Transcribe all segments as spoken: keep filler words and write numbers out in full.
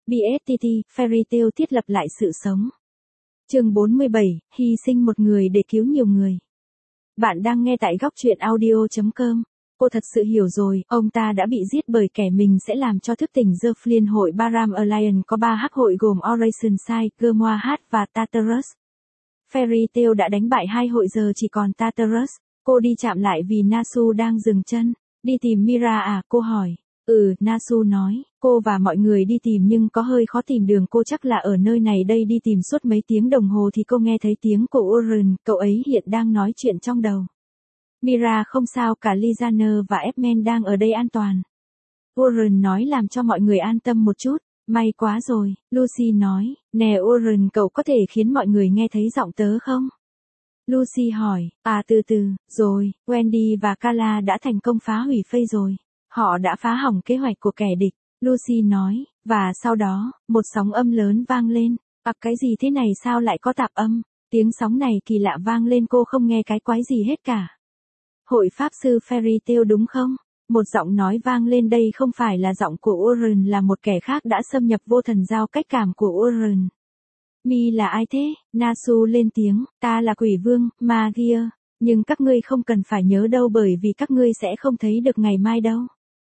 bê ét tê tê, Fairy Tail thiết lập lại sự sống. Chương bốn mươi bảy, hy sinh một người để cứu nhiều người. Bạn đang nghe tại góc truyện audio chấm com. Cô thật sự hiểu rồi, ông ta đã bị giết bởi kẻ mình sẽ làm cho thức tỉnh The Flynn hội Baram Alliance có ba hắc hội gồm Oration Side, Grimoire và Tartarus. Fairy Tail đã đánh bại hai hội giờ chỉ còn Tartarus. Cô đi chạm lại vì Nasu đang dừng chân. Đi tìm Mira à, cô hỏi. Ừ, Nasu nói, cô và mọi người đi tìm nhưng có hơi khó tìm đường, cô chắc là ở nơi này đây, đi tìm suốt mấy tiếng đồng hồ thì cô nghe thấy tiếng của Warren, cậu ấy hiện đang nói chuyện trong đầu. Mira không sao, cả Lizaner và Edmund đang ở đây an toàn. Warren nói làm cho mọi người an tâm một chút, may quá rồi, Lucy nói, nè Warren, cậu có thể khiến mọi người nghe thấy giọng tớ không? Lucy hỏi, à từ từ, rồi, Wendy và Carla đã thành công phá hủy Faye rồi. Họ đã phá hỏng kế hoạch của kẻ địch, Lucy nói, và sau đó, một sóng âm lớn vang lên. À cái gì thế này, sao lại có tạp âm? Tiếng sóng này kỳ lạ vang lên, cô không nghe cái quái gì hết cả. Hội Pháp sư Fairy Tail đúng không? Một giọng nói vang lên, đây không phải là giọng của Warren, là một kẻ khác đã xâm nhập vô thần giao cách cảm của Warren. Mi là ai thế? Nasu lên tiếng, ta là quỷ vương, Magia, nhưng các ngươi không cần phải nhớ đâu bởi vì các ngươi sẽ không thấy được ngày mai đâu.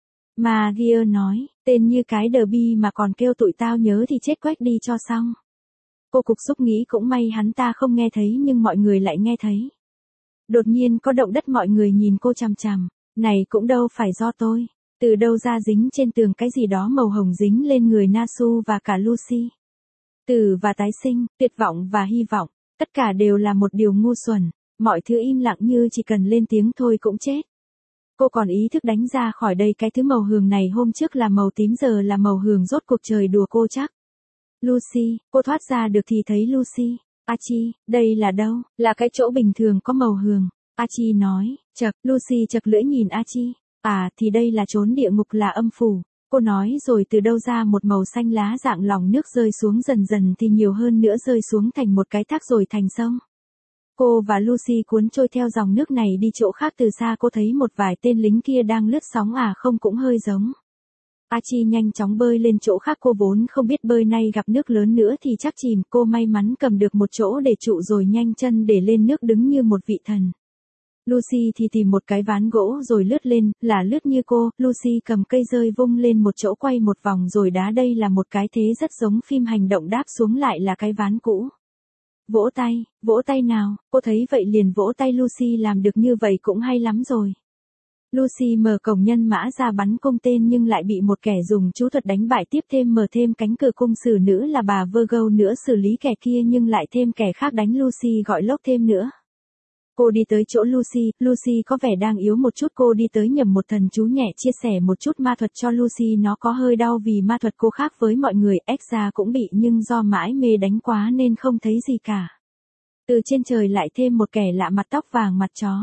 Magia nói, tên như cái đờ bi mà còn kêu tụi tao nhớ thì chết quách đi cho xong. Cô cục xúc nghĩ cũng may hắn ta không nghe thấy nhưng mọi người lại nghe thấy. Đột nhiên có động đất, mọi người nhìn cô chằm chằm, này cũng đâu phải do tôi, từ đâu ra dính trên tường cái gì đó màu hồng dính lên người Nasu và cả Lucy. Tử và tái sinh, tuyệt vọng và hy vọng, tất cả đều là một điều ngu xuẩn, mọi thứ im lặng như chỉ cần lên tiếng thôi cũng chết. Cô còn ý thức đánh ra khỏi đây, cái thứ màu hường này hôm trước là màu tím giờ là màu hường, rốt cuộc trời đùa cô chắc. Lucy, cô thoát ra được thì thấy Lucy. Archie, đây là đâu? Là cái chỗ bình thường có màu hường. Archie nói, chậc, Lucy chậc lưỡi nhìn Archie. À thì đây là chốn địa ngục, là âm phủ. Cô nói rồi từ đâu ra một màu xanh lá dạng lòng nước rơi xuống, dần dần thì nhiều hơn nữa rơi xuống thành một cái thác rồi thành sông. Cô và Lucy cuốn trôi theo dòng nước này đi chỗ khác, từ xa cô thấy một vài tên lính kia đang lướt sóng, à không cũng hơi giống. Archie nhanh chóng bơi lên chỗ khác, cô vốn không biết bơi, nay gặp nước lớn nữa thì chắc chìm, cô may mắn cầm được một chỗ để trụ rồi nhanh chân để lên nước đứng như một vị thần. Lucy thì tìm một cái ván gỗ rồi lướt lên, là lướt như cô, Lucy cầm cây rơi vung lên một chỗ quay một vòng rồi đá, đây là một cái thế rất giống phim hành động, đáp xuống lại là cái ván cũ. Vỗ tay, vỗ tay nào, cô thấy vậy liền vỗ tay, Lucy làm được như vậy cũng hay lắm rồi. Lucy mở cổng nhân mã ra bắn cung tên nhưng lại bị một kẻ dùng chú thuật đánh bại, tiếp thêm mở thêm cánh cửa, cung sử nữ là bà Virgo nữa xử lý kẻ kia nhưng lại thêm kẻ khác đánh Lucy, gọi lốc thêm nữa. Cô đi tới chỗ Lucy, Lucy có vẻ đang yếu một chút, cô đi tới nhầm một thần chú nhẹ chia sẻ một chút ma thuật cho Lucy, nó có hơi đau vì ma thuật cô khác với mọi người, Exa cũng bị nhưng do mãi mê đánh quá nên không thấy gì cả. Từ trên trời lại thêm một kẻ lạ, mặt tóc vàng mặt chó.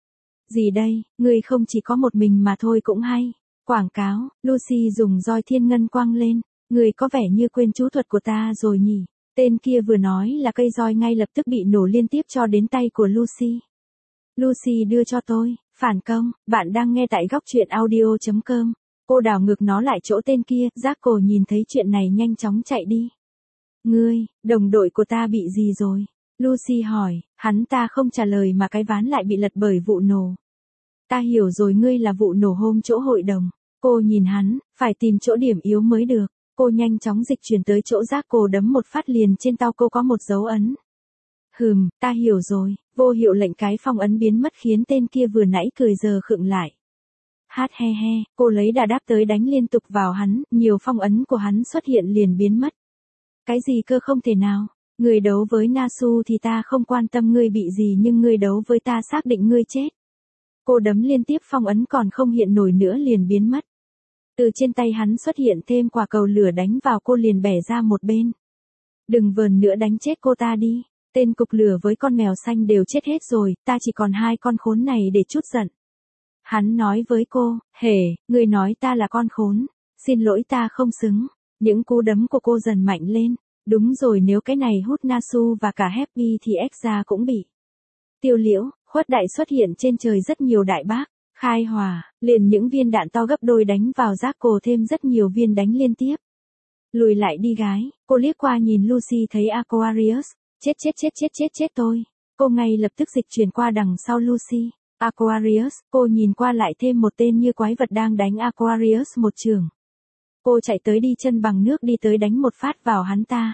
Gì đây, người không chỉ có một mình mà thôi cũng hay. Quảng cáo, Lucy dùng roi thiên ngân quăng lên, người có vẻ như quên chú thuật của ta rồi nhỉ. Tên kia vừa nói là cây roi ngay lập tức bị nổ liên tiếp cho đến tay của Lucy. Lucy đưa cho tôi, phản công, bạn đang nghe tại góc truyện audio chấm com. Cô đảo ngược nó lại chỗ tên kia, Jackal nhìn thấy chuyện này nhanh chóng chạy đi. Ngươi, đồng đội của ta bị gì rồi? Lucy hỏi, hắn ta không trả lời mà cái ván lại bị lật bởi vụ nổ. Ta hiểu rồi, ngươi là vụ nổ hôm chỗ hội đồng. Cô nhìn hắn, phải tìm chỗ điểm yếu mới được. Cô nhanh chóng dịch chuyển tới chỗ Jackal, đấm một phát liền trên tao cô có một dấu ấn. Hừm, ta hiểu rồi, vô hiệu lệnh cái phong ấn biến mất khiến tên kia vừa nãy cười giờ khựng lại. Hát he he, cô lấy đà đáp tới đánh liên tục vào hắn, nhiều phong ấn của hắn xuất hiện liền biến mất. Cái gì cơ, không thể nào, người đấu với Nasu thì ta không quan tâm ngươi bị gì nhưng ngươi đấu với ta xác định ngươi chết. Cô đấm liên tiếp, phong ấn còn không hiện nổi nữa liền biến mất. Từ trên tay hắn xuất hiện thêm quả cầu lửa đánh vào cô liền bẻ ra một bên. Đừng vờn nữa, đánh chết cô ta đi. Tên cục lửa với con mèo xanh đều chết hết rồi, ta chỉ còn hai con khốn này để chút giận. Hắn nói với cô, hề, người nói ta là con khốn, xin lỗi ta không xứng. Những cú đấm của cô dần mạnh lên, đúng rồi, nếu cái này hút Nasu và cả Happy thì Exa cũng bị. Tiêu liễu, khuất đại xuất hiện trên trời, rất nhiều đại bác, khai hòa, liền những viên đạn to gấp đôi đánh vào Jackal, thêm rất nhiều viên đánh liên tiếp. Lùi lại đi gái, cô liếc qua nhìn Lucy thấy Aquarius. Chết chết chết chết chết chết tôi. Cô ngay lập tức dịch chuyển qua đằng sau Lucy. Aquarius, cô nhìn qua lại thêm một tên như quái vật đang đánh Aquarius một trường. Cô chạy tới đi chân bằng nước đi tới đánh một phát vào hắn ta.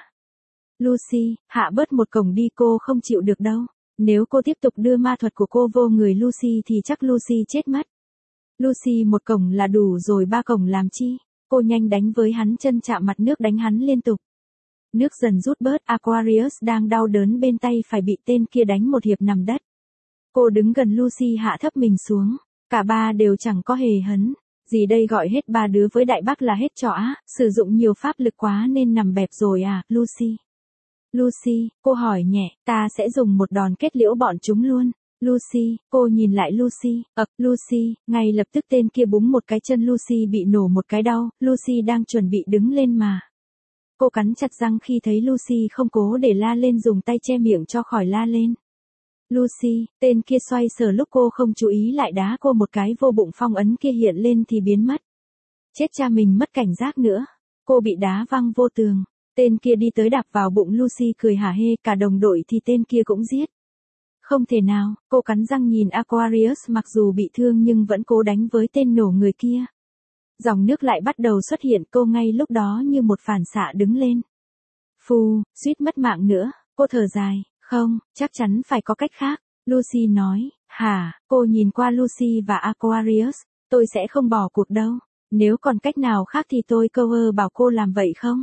Lucy, hạ bớt một cổng đi, cô không chịu được đâu. Nếu cô tiếp tục đưa ma thuật của cô vô người Lucy thì chắc Lucy chết mất. Lucy, một cổng là đủ rồi, ba cổng làm chi? Cô nhanh đánh với hắn, chân chạm mặt nước đánh hắn liên tục. Nước dần rút bớt, Aquarius đang đau đớn bên tay phải bị tên kia đánh một hiệp nằm đất. Cô đứng gần Lucy hạ thấp mình xuống. Cả ba đều chẳng có hề hấn. Gì đây, gọi hết ba đứa với đại bác là hết trò á, sử dụng nhiều pháp lực quá nên nằm bẹp rồi à, Lucy. Lucy, cô hỏi nhẹ, ta sẽ dùng một đòn kết liễu bọn chúng luôn. Lucy, cô nhìn lại Lucy, ập, Lucy, ngay lập tức tên kia búng một cái chân Lucy bị nổ một cái đau, Lucy đang chuẩn bị đứng lên mà. Cô cắn chặt răng khi thấy Lucy không cố để la lên, dùng tay che miệng cho khỏi la lên. Lucy, tên kia xoay sở lúc cô không chú ý lại đá cô một cái vô bụng, phong ấn kia hiện lên thì biến mất. Chết cha mình, mất cảnh giác nữa. Cô bị đá văng vô tường. Tên kia đi tới đạp vào bụng Lucy cười hả hê, cả đồng đội thì tên kia cũng giết. Không thể nào, cô cắn răng nhìn Aquarius mặc dù bị thương nhưng vẫn cố đánh với tên nổ người kia. Dòng nước lại bắt đầu xuất hiện, cô ngay lúc đó như một phản xạ đứng lên. Phù, suýt mất mạng nữa, cô thở dài, không, chắc chắn phải có cách khác. Lucy nói, hả, cô nhìn qua Lucy và Aquarius, tôi sẽ không bỏ cuộc đâu, nếu còn cách nào khác thì tôi cover bảo cô làm vậy không?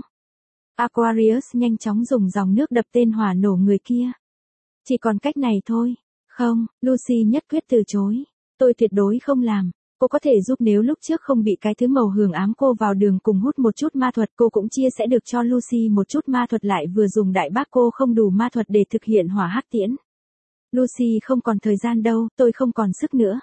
Aquarius nhanh chóng dùng dòng nước đập tên hỏa nổ người kia. Chỉ còn cách này thôi. Không, Lucy nhất quyết từ chối. Tôi tuyệt đối không làm. Cô có thể giúp nếu lúc trước không bị cái thứ màu hường ám cô vào đường cùng hút một chút ma thuật, cô cũng chia sẽ được cho Lucy một chút ma thuật, lại vừa dùng đại bác cô không đủ ma thuật để thực hiện hỏa hắc tiễn. Lucy, không còn thời gian đâu, tôi không còn sức nữa.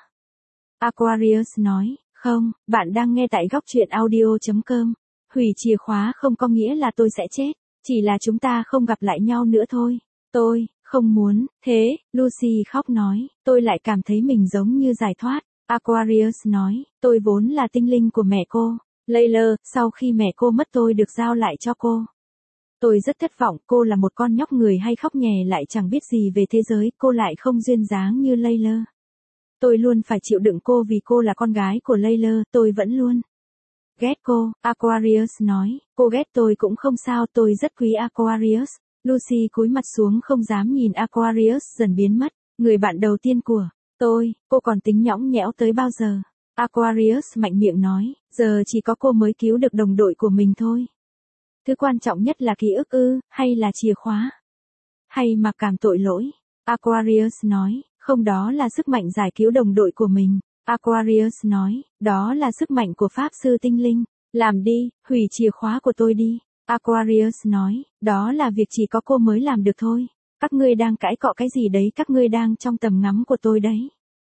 Aquarius nói, không, bạn đang nghe tại góc truyện audio chấm com. Hủy chìa khóa không có nghĩa là tôi sẽ chết, chỉ là chúng ta không gặp lại nhau nữa thôi. Tôi, không muốn, thế, Lucy khóc nói, tôi lại cảm thấy mình giống như giải thoát. Aquarius nói, tôi vốn là tinh linh của mẹ cô, Layla, sau khi mẹ cô mất tôi được giao lại cho cô. Tôi rất thất vọng, cô là một con nhóc người hay khóc nhè lại chẳng biết gì về thế giới, cô lại không duyên dáng như Layla. Tôi luôn phải chịu đựng cô vì cô là con gái của Layla, tôi vẫn luôn ghét cô. Aquarius nói, cô ghét tôi cũng không sao, tôi rất quý Aquarius. Lucy cúi mặt xuống không dám nhìn Aquarius dần biến mất, người bạn đầu tiên của tôi, cô còn tính nhõng nhẽo tới bao giờ? Aquarius mạnh miệng nói, giờ chỉ có cô mới cứu được đồng đội của mình thôi. Thứ quan trọng nhất là ký ức ư, hay là chìa khóa? Hay mặc cảm tội lỗi? Aquarius nói, không, đó là sức mạnh giải cứu đồng đội của mình. Aquarius nói, đó là sức mạnh của Pháp sư tinh linh. Làm đi, hủy chìa khóa của tôi đi. Aquarius nói, đó là việc chỉ có cô mới làm được thôi. Các ngươi đang cãi cọ cái gì đấy, các ngươi đang trong tầm ngắm của tôi đấy.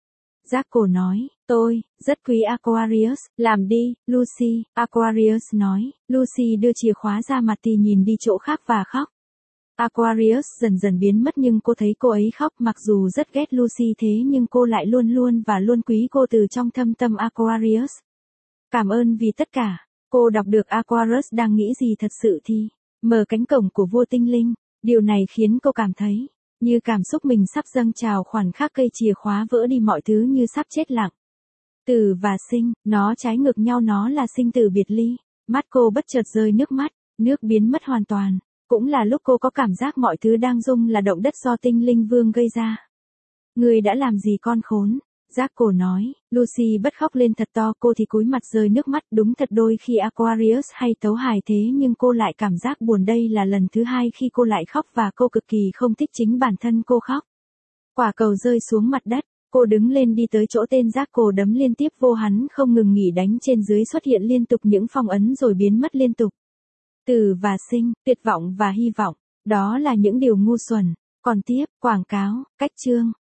Jaco nói, tôi, rất quý Aquarius, làm đi, Lucy. Aquarius nói, Lucy đưa chìa khóa ra mặt thì nhìn đi chỗ khác và khóc. Aquarius dần dần biến mất nhưng cô thấy cô ấy khóc, mặc dù rất ghét Lucy thế nhưng cô lại luôn luôn và luôn quý cô từ trong thâm tâm Aquarius. Cảm ơn vì tất cả. Cô đọc được Aquarius đang nghĩ gì thật sự thì mở cánh cổng của vua tinh linh. Điều này khiến cô cảm thấy như cảm xúc mình sắp dâng trào, khoảnh khắc cây chìa khóa vỡ đi, mọi thứ như sắp chết lặng. Tử và sinh, nó trái ngược nhau, nó là sinh tử biệt ly. Mắt cô bất chợt rơi nước mắt, nước biến mất hoàn toàn. Cũng là lúc cô có cảm giác mọi thứ đang rung là động đất do tinh linh vương gây ra. Người đã làm gì con khốn? Jaco nói, Lucy bất khóc lên thật to, cô thì cúi mặt rơi nước mắt. Đúng thật, đôi khi Aquarius hay tấu hài thế nhưng cô lại cảm giác buồn. Đây là lần thứ hai khi cô lại khóc và cô cực kỳ không thích chính bản thân cô khóc. Quả cầu rơi xuống mặt đất, cô đứng lên đi tới chỗ tên Jaco đấm liên tiếp vô hắn, không ngừng nghỉ đánh trên dưới, xuất hiện liên tục những phong ấn rồi biến mất liên tục. Tử và sinh, tuyệt vọng và hy vọng, đó là những điều ngu xuẩn. Còn tiếp, quảng cáo, cách chương.